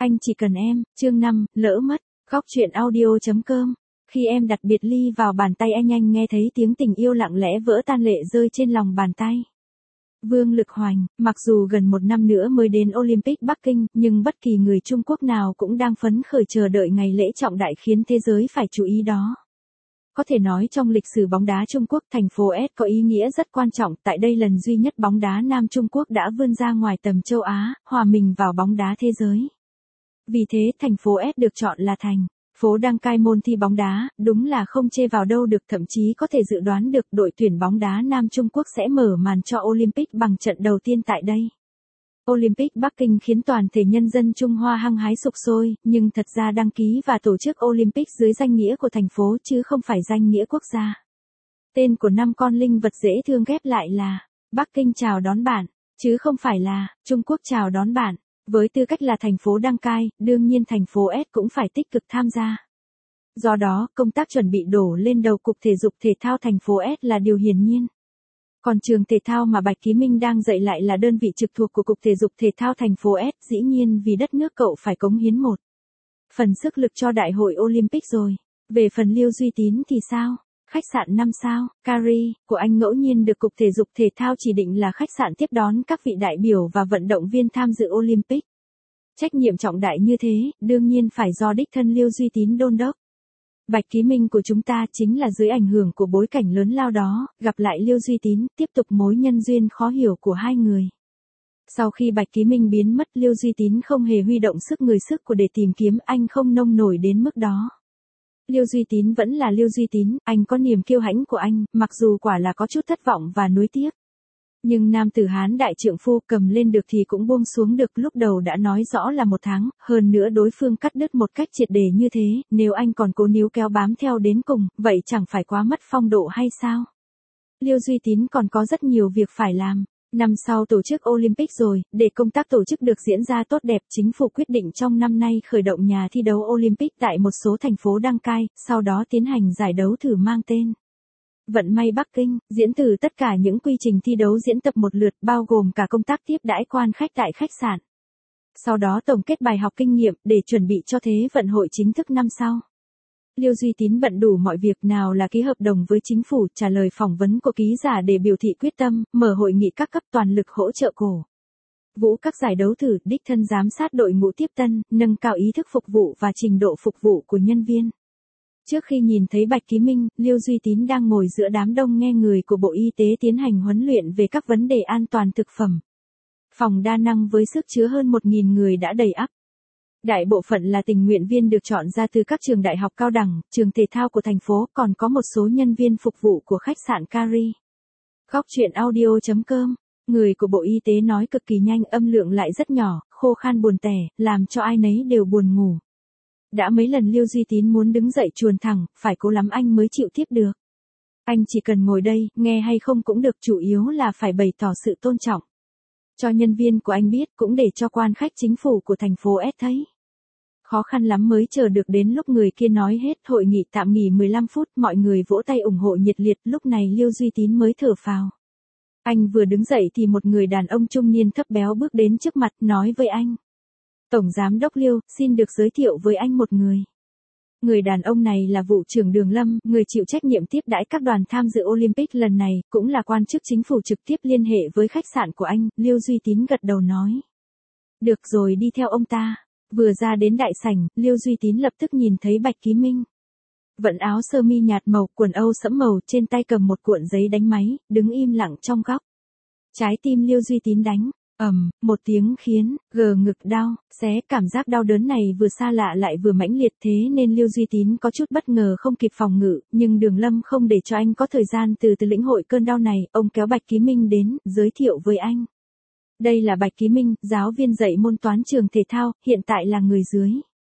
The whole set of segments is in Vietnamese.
Anh chỉ cần em, chương 5, lỡ mất, góc truyện audio.com. Khi em đặt biệt ly vào bàn tay anh nghe thấy tiếng tình yêu lặng lẽ vỡ tan lệ rơi trên lòng bàn tay. Vương Lực Hoành, mặc dù gần một năm nữa mới đến Olympic Bắc Kinh, nhưng bất kỳ người Trung Quốc nào cũng đang phấn khởi chờ đợi ngày lễ trọng đại khiến thế giới phải chú ý đó. Có thể nói trong lịch sử bóng đá Trung Quốc, thành phố S có ý nghĩa rất quan trọng, tại đây lần duy nhất bóng đá nam Trung Quốc đã vươn ra ngoài tầm châu Á, hòa mình vào bóng đá thế giới. Vì thế thành phố S được chọn là thành phố đăng cai môn thi bóng đá, đúng là không chê vào đâu được, thậm chí có thể dự đoán được đội tuyển bóng đá nam Trung Quốc sẽ mở màn cho Olympic bằng trận đầu tiên tại đây. Olympic Bắc Kinh khiến toàn thể nhân dân Trung Hoa hăng hái sục sôi, nhưng thật ra đăng ký và tổ chức Olympic dưới danh nghĩa của thành phố chứ không phải danh nghĩa quốc gia. Tên của 5 con linh vật dễ thương ghép lại là Bắc Kinh chào đón bạn, chứ không phải là Trung Quốc chào đón bạn. Với tư cách là thành phố đăng cai, đương nhiên thành phố S cũng phải tích cực tham gia. Do đó, công tác chuẩn bị đổ lên đầu Cục Thể dục Thể thao thành phố S là điều hiển nhiên. Còn trường thể thao mà Bạch Ký Minh đang dạy lại là đơn vị trực thuộc của Cục Thể dục Thể thao thành phố S, dĩ nhiên vì đất nước cậu phải cống hiến một phần sức lực cho đại hội Olympic rồi. Về phần Liêu Duy Tín thì sao? Khách sạn 5 sao, Cari, của anh ngẫu nhiên được Cục Thể dục Thể thao chỉ định là khách sạn tiếp đón các vị đại biểu và vận động viên tham dự Olympic. Trách nhiệm trọng đại như thế, đương nhiên phải do đích thân Liêu Duy Tín đôn đốc. Bạch Ký Minh của chúng ta chính là dưới ảnh hưởng của bối cảnh lớn lao đó, gặp lại Liêu Duy Tín, tiếp tục mối nhân duyên khó hiểu của hai người. Sau khi Bạch Ký Minh biến mất, Liêu Duy Tín không hề huy động sức người sức của để tìm kiếm, anh không nông nổi đến mức đó. Liêu Duy Tín vẫn là Liêu Duy Tín, anh có niềm kiêu hãnh của anh, mặc dù quả là có chút thất vọng và nuối tiếc. Nhưng nam tử Hán đại trượng phu, cầm lên được thì cũng buông xuống được, lúc đầu đã nói rõ là 1 tháng, hơn nữa đối phương cắt đứt một cách triệt để như thế, nếu anh còn cố níu kéo bám theo đến cùng, vậy chẳng phải quá mất phong độ hay sao? Liêu Duy Tín còn có rất nhiều việc phải làm. Năm sau tổ chức Olympic rồi, để công tác tổ chức được diễn ra tốt đẹp, chính phủ quyết định trong năm nay khởi động nhà thi đấu Olympic tại một số thành phố đăng cai, sau đó tiến hành giải đấu thử mang tên Vận may Bắc Kinh, diễn từ tất cả những quy trình thi đấu diễn tập một lượt, bao gồm cả công tác tiếp đãi quan khách tại khách sạn. Sau đó tổng kết bài học kinh nghiệm để chuẩn bị cho Thế vận hội chính thức năm sau. Liêu Duy Tín bận đủ mọi việc, nào là ký hợp đồng với chính phủ, trả lời phỏng vấn của ký giả để biểu thị quyết tâm, mở hội nghị các cấp toàn lực hỗ trợ cổ vũ các giải đấu thử, đích thân giám sát đội ngũ tiếp tân, nâng cao ý thức phục vụ và trình độ phục vụ của nhân viên. Trước khi nhìn thấy Bạch Ký Minh, Liêu Duy Tín đang ngồi giữa đám đông nghe người của Bộ Y tế tiến hành huấn luyện về các vấn đề an toàn thực phẩm. Phòng đa năng với sức chứa hơn 1.000 người đã đầy ắp. Đại bộ phận là tình nguyện viên được chọn ra từ các trường đại học cao đẳng, trường thể thao của thành phố, còn có một số nhân viên phục vụ của khách sạn Cari. Góc truyện audio.com. Người của Bộ Y tế nói cực kỳ nhanh, âm lượng lại rất nhỏ, khô khan buồn tẻ, làm cho ai nấy đều buồn ngủ. Đã mấy lần Liêu Duy Tín muốn đứng dậy chuồn thẳng, phải cố lắm anh mới chịu tiếp được. Anh chỉ cần ngồi đây, nghe hay không cũng được, chủ yếu là phải bày tỏ sự tôn trọng cho nhân viên của anh biết, cũng để cho quan khách chính phủ của thành phố S thấy. Khó khăn lắm mới chờ được đến lúc người kia nói hết, hội nghị tạm nghỉ 15 phút, mọi người vỗ tay ủng hộ nhiệt liệt, lúc này Liêu Duy Tín mới thở phào. Anh vừa đứng dậy thì một người đàn ông trung niên thấp béo bước đến trước mặt, nói với anh: Tổng Giám đốc Liêu, xin được giới thiệu với anh một người. Người đàn ông này là vụ trưởng Đường Lâm, người chịu trách nhiệm tiếp đãi các đoàn tham dự Olympic lần này, cũng là quan chức chính phủ trực tiếp liên hệ với khách sạn của anh. Liêu Duy Tín gật đầu nói: Được rồi, đi theo ông ta. Vừa ra đến đại sảnh, Liêu Duy Tín lập tức nhìn thấy Bạch Ký Minh. Vận áo sơ mi nhạt màu, quần âu sẫm màu, trên tay cầm một cuộn giấy đánh máy, đứng im lặng trong góc. Trái tim Liêu Duy Tín đánh một tiếng khiến ngực đau, xé, cảm giác đau đớn này vừa xa lạ lại vừa mãnh liệt, thế nên Liêu Duy Tín có chút bất ngờ không kịp phòng ngự, nhưng Đường Lâm không để cho anh có thời gian từ từ lĩnh hội cơn đau này, ông kéo Bạch Ký Minh đến, giới thiệu với anh. Đây là Bạch Ký Minh, giáo viên dạy môn toán trường thể thao, hiện tại là người dưới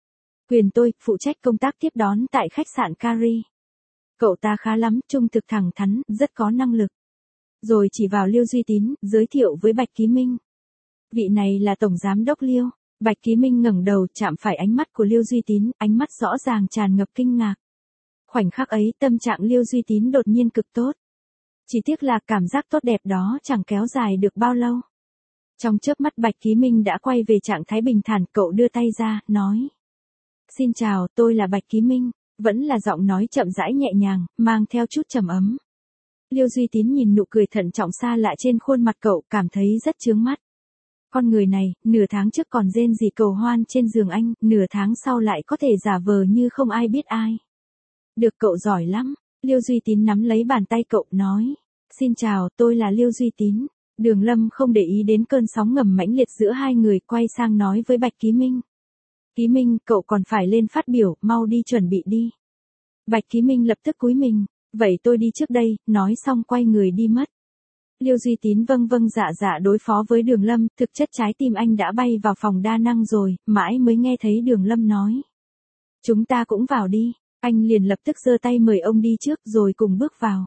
quyền tôi, phụ trách công tác tiếp đón tại khách sạn Cari. Cậu ta khá lắm, trung thực thẳng thắn, rất có năng lực. Rồi chỉ vào Liêu Duy Tín, giới thiệu với Bạch Ký Minh. Vị này là Tổng Giám đốc Liêu. Bạch Ký Minh ngẩng đầu, chạm phải ánh mắt của Liêu Duy Tín, ánh mắt rõ ràng tràn ngập kinh ngạc. Khoảnh khắc ấy, tâm trạng Liêu Duy Tín đột nhiên cực tốt. Chỉ tiếc là cảm giác tốt đẹp đó chẳng kéo dài được bao lâu. Trong chớp mắt Bạch Ký Minh đã quay về trạng thái bình thản, cậu đưa tay ra, nói. Xin chào, tôi là Bạch Ký Minh, vẫn là giọng nói chậm rãi nhẹ nhàng, mang theo chút trầm ấm. Liêu Duy Tín nhìn nụ cười thận trọng xa lạ trên khuôn mặt cậu, cảm thấy rất chướng mắt. Con người này, nửa tháng trước còn rên rỉ cầu hoan trên giường anh, nửa tháng sau lại có thể giả vờ như không ai biết ai. Được, cậu giỏi lắm. Liêu Duy Tín nắm lấy bàn tay cậu, nói. Xin chào, tôi là Liêu Duy Tín. Đường Lâm không để ý đến cơn sóng ngầm mãnh liệt giữa hai người, quay sang nói với Bạch Ký Minh. Ký Minh, cậu còn phải lên phát biểu, mau đi chuẩn bị đi. Bạch Ký Minh lập tức cúi mình. Vậy tôi đi trước đây, nói xong quay người đi mất. Liêu Duy Tín vâng vâng dạ dạ đối phó với Đường Lâm, thực chất trái tim anh đã bay vào phòng đa năng rồi, mãi mới nghe thấy Đường Lâm nói. Chúng ta cũng vào đi, anh liền lập tức giơ tay mời ông đi trước rồi cùng bước vào.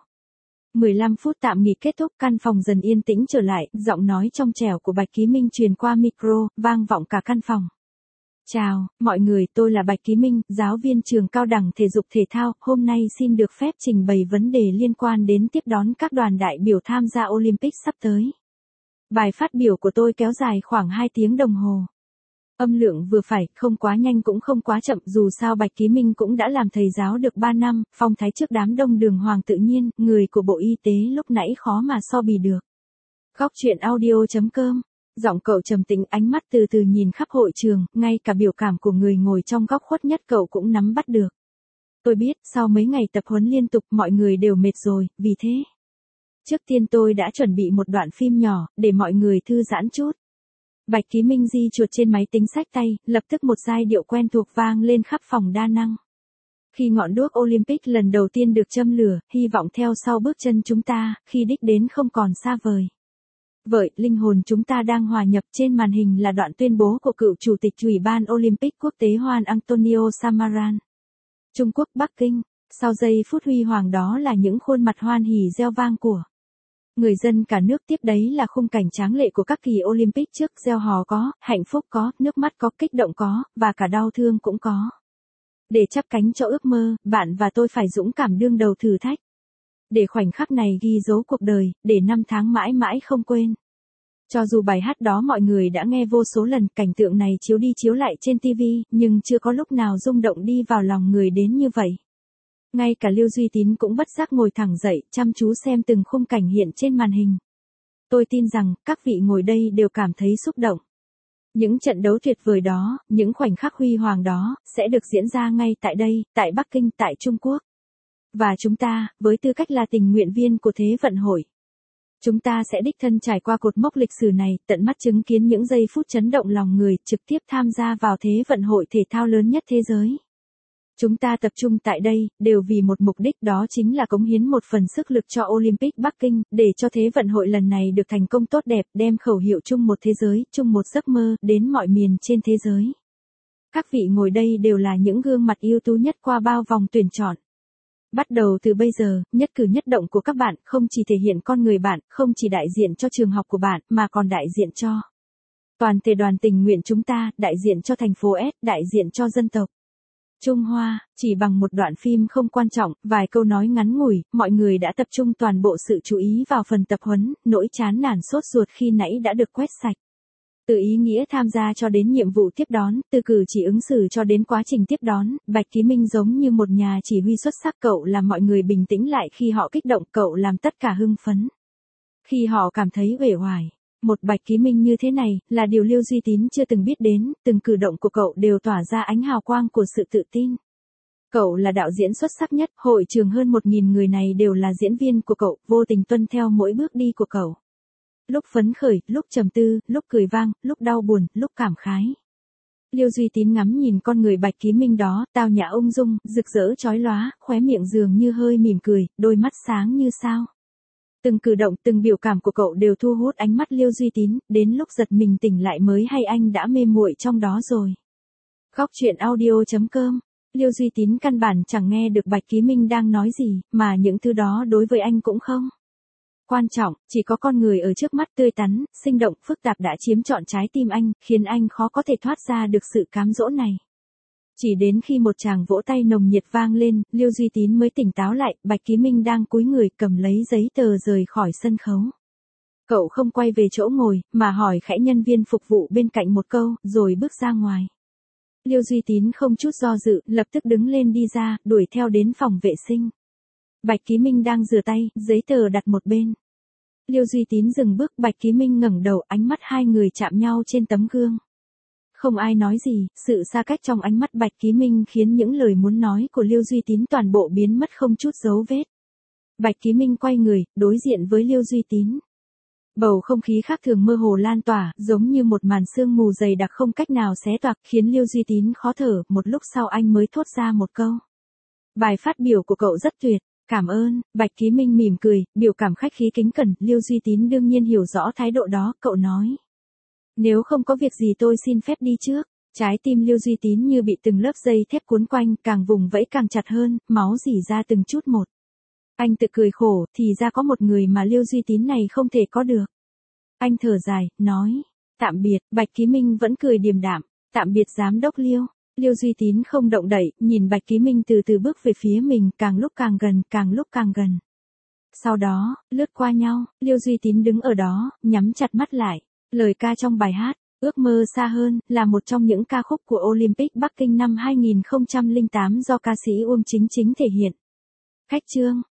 15 phút tạm nghỉ kết thúc, căn phòng dần yên tĩnh trở lại, giọng nói trong trẻo của Bạch Ký Minh truyền qua micro, vang vọng cả căn phòng. Chào, mọi người, tôi là Bạch Ký Minh, giáo viên trường cao đẳng thể dục thể thao, hôm nay xin được phép trình bày vấn đề liên quan đến tiếp đón các đoàn đại biểu tham gia Olympic sắp tới. Bài phát biểu của tôi kéo dài khoảng 2 tiếng đồng hồ. Âm lượng vừa phải, không quá nhanh cũng không quá chậm, dù sao Bạch Ký Minh cũng đã làm thầy giáo được 3 năm, phong thái trước đám đông Đường Hoàng tự nhiên, người của Bộ Y tế lúc nãy khó mà so bì được. Góc truyện audio.com. Giọng cậu trầm tĩnh, ánh mắt từ từ nhìn khắp hội trường, ngay cả biểu cảm của người ngồi trong góc khuất nhất cậu cũng nắm bắt được. Tôi biết, sau mấy ngày tập huấn liên tục mọi người đều mệt rồi, vì thế. Trước tiên tôi đã chuẩn bị một đoạn phim nhỏ, để mọi người thư giãn chút. Bạch Ký Minh di chuột trên máy tính xách tay, lập tức một giai điệu quen thuộc vang lên khắp phòng đa năng. Khi ngọn đuốc Olympic lần đầu tiên được châm lửa, hy vọng theo sau bước chân chúng ta, khi đích đến không còn xa vời. Vậy, linh hồn chúng ta đang hòa nhập, trên màn hình là đoạn tuyên bố của cựu chủ tịch Ủy ban Olympic quốc tế Juan Antonio Samaran. Trung Quốc, Bắc Kinh. Sau giây phút huy hoàng đó là những khuôn mặt hoan hỉ reo vang của người dân cả nước, tiếp đấy là khung cảnh tráng lệ của các kỳ Olympic trước, reo hò có, hạnh phúc có, nước mắt có, kích động có, và cả đau thương cũng có. Để chắp cánh cho ước mơ, bạn và tôi phải dũng cảm đương đầu thử thách. Để khoảnh khắc này ghi dấu cuộc đời, để năm tháng mãi mãi không quên. Cho dù bài hát đó mọi người đã nghe vô số lần, cảnh tượng này chiếu đi chiếu lại trên TV, nhưng chưa có lúc nào rung động đi vào lòng người đến như vậy. Ngay cả Liêu Duy Tín cũng bất giác ngồi thẳng dậy, chăm chú xem từng khung cảnh hiện trên màn hình. Tôi tin rằng, các vị ngồi đây đều cảm thấy xúc động. Những trận đấu tuyệt vời đó, những khoảnh khắc huy hoàng đó, sẽ được diễn ra ngay tại đây, tại Bắc Kinh, tại Trung Quốc. Và chúng ta, với tư cách là tình nguyện viên của Thế vận hội, chúng ta sẽ đích thân trải qua cột mốc lịch sử này, tận mắt chứng kiến những giây phút chấn động lòng người, trực tiếp tham gia vào Thế vận hội thể thao lớn nhất thế giới. Chúng ta tập trung tại đây, đều vì một mục đích, đó chính là cống hiến một phần sức lực cho Olympic Bắc Kinh, để cho Thế vận hội lần này được thành công tốt đẹp, đem khẩu hiệu chung một thế giới, chung một giấc mơ, đến mọi miền trên thế giới. Các vị ngồi đây đều là những gương mặt ưu tú nhất qua bao vòng tuyển chọn. Bắt đầu từ bây giờ, nhất cử nhất động của các bạn không chỉ thể hiện con người bạn, không chỉ đại diện cho trường học của bạn, mà còn đại diện cho toàn thể đoàn tình nguyện chúng ta, đại diện cho thành phố S, đại diện cho dân tộc Trung Hoa. Chỉ bằng một đoạn phim không quan trọng, vài câu nói ngắn ngủi, mọi người đã tập trung toàn bộ sự chú ý vào phần tập huấn, nỗi chán nản sốt ruột khi nãy đã được quét sạch. Từ ý nghĩa tham gia cho đến nhiệm vụ tiếp đón, từ cử chỉ ứng xử cho đến quá trình tiếp đón, Bạch Ký Minh giống như một nhà chỉ huy xuất sắc, cậu làm mọi người bình tĩnh lại khi họ kích động, cậu làm tất cả hưng phấn khi họ cảm thấy uể oải. Một Bạch Ký Minh như thế này, là điều Liêu Duy Tín chưa từng biết đến, từng cử động của cậu đều tỏa ra ánh hào quang của sự tự tin. Cậu là đạo diễn xuất sắc nhất, hội trường hơn 1.000 người này đều là diễn viên của cậu, vô tình tuân theo mỗi bước đi của cậu. Lúc phấn khởi, lúc trầm tư, lúc cười vang, lúc đau buồn, lúc cảm khái. Liêu Duy Tín ngắm nhìn con người Bạch Ký Minh đó, tao nhã ung dung, rực rỡ chói lóa, khóe miệng dường như hơi mỉm cười, đôi mắt sáng như sao. Từng cử động, từng biểu cảm của cậu đều thu hút ánh mắt Liêu Duy Tín, đến lúc giật mình tỉnh lại mới hay anh đã mê muội trong đó rồi. Góc truyện audio.com. Liêu Duy Tín căn bản chẳng nghe được Bạch Ký Minh đang nói gì, mà những thứ đó đối với anh cũng không quan trọng, chỉ có con người ở trước mắt tươi tắn, sinh động, phức tạp đã chiếm trọn trái tim anh, khiến anh khó có thể thoát ra được sự cám dỗ này. Chỉ đến khi một tràng vỗ tay nồng nhiệt vang lên, Liêu Duy Tín mới tỉnh táo lại, Bạch Ký Minh đang cúi người cầm lấy giấy tờ rời khỏi sân khấu. Cậu không quay về chỗ ngồi, mà hỏi khẽ nhân viên phục vụ bên cạnh một câu, rồi bước ra ngoài. Liêu Duy Tín không chút do dự, lập tức đứng lên đi ra, đuổi theo đến phòng vệ sinh. Bạch Ký Minh đang rửa tay, giấy tờ đặt một bên. Liêu Duy Tín dừng bước, Bạch Ký Minh ngẩng đầu, ánh mắt hai người chạm nhau trên tấm gương. Không ai nói gì, sự xa cách trong ánh mắt Bạch Ký Minh khiến những lời muốn nói của Liêu Duy Tín toàn bộ biến mất không chút dấu vết. Bạch Ký Minh quay người, đối diện với Liêu Duy Tín. Bầu không khí khác thường mơ hồ lan tỏa, giống như một màn sương mù dày đặc không cách nào xé toạc, khiến Liêu Duy Tín khó thở, một lúc sau anh mới thốt ra một câu. Bài phát biểu của cậu rất tuyệt, cảm ơn. Bạch Ký Minh mỉm cười, biểu cảm khách khí kính cẩn, Liêu Duy Tín đương nhiên hiểu rõ thái độ đó, cậu nói. Nếu không có việc gì tôi xin phép đi trước. Trái tim Liêu Duy Tín như bị từng lớp dây thép cuốn quanh, càng vùng vẫy càng chặt hơn, máu rỉ ra từng chút một. Anh tự cười khổ, thì ra có một người mà Liêu Duy Tín này không thể có được. Anh thở dài, nói, tạm biệt. Bạch Ký Minh vẫn cười điềm đạm, tạm biệt giám đốc Liêu. Liêu Duy Tín không động đậy, nhìn Bạch Ký Minh từ từ bước về phía mình, càng lúc càng gần, càng lúc càng gần. Sau đó, lướt qua nhau, Liêu Duy Tín đứng ở đó, nhắm chặt mắt lại. Lời ca trong bài hát, Ước mơ xa hơn, là một trong những ca khúc của Olympic Bắc Kinh năm 2008 do ca sĩ Uông Chính Chính thể hiện. Khách chương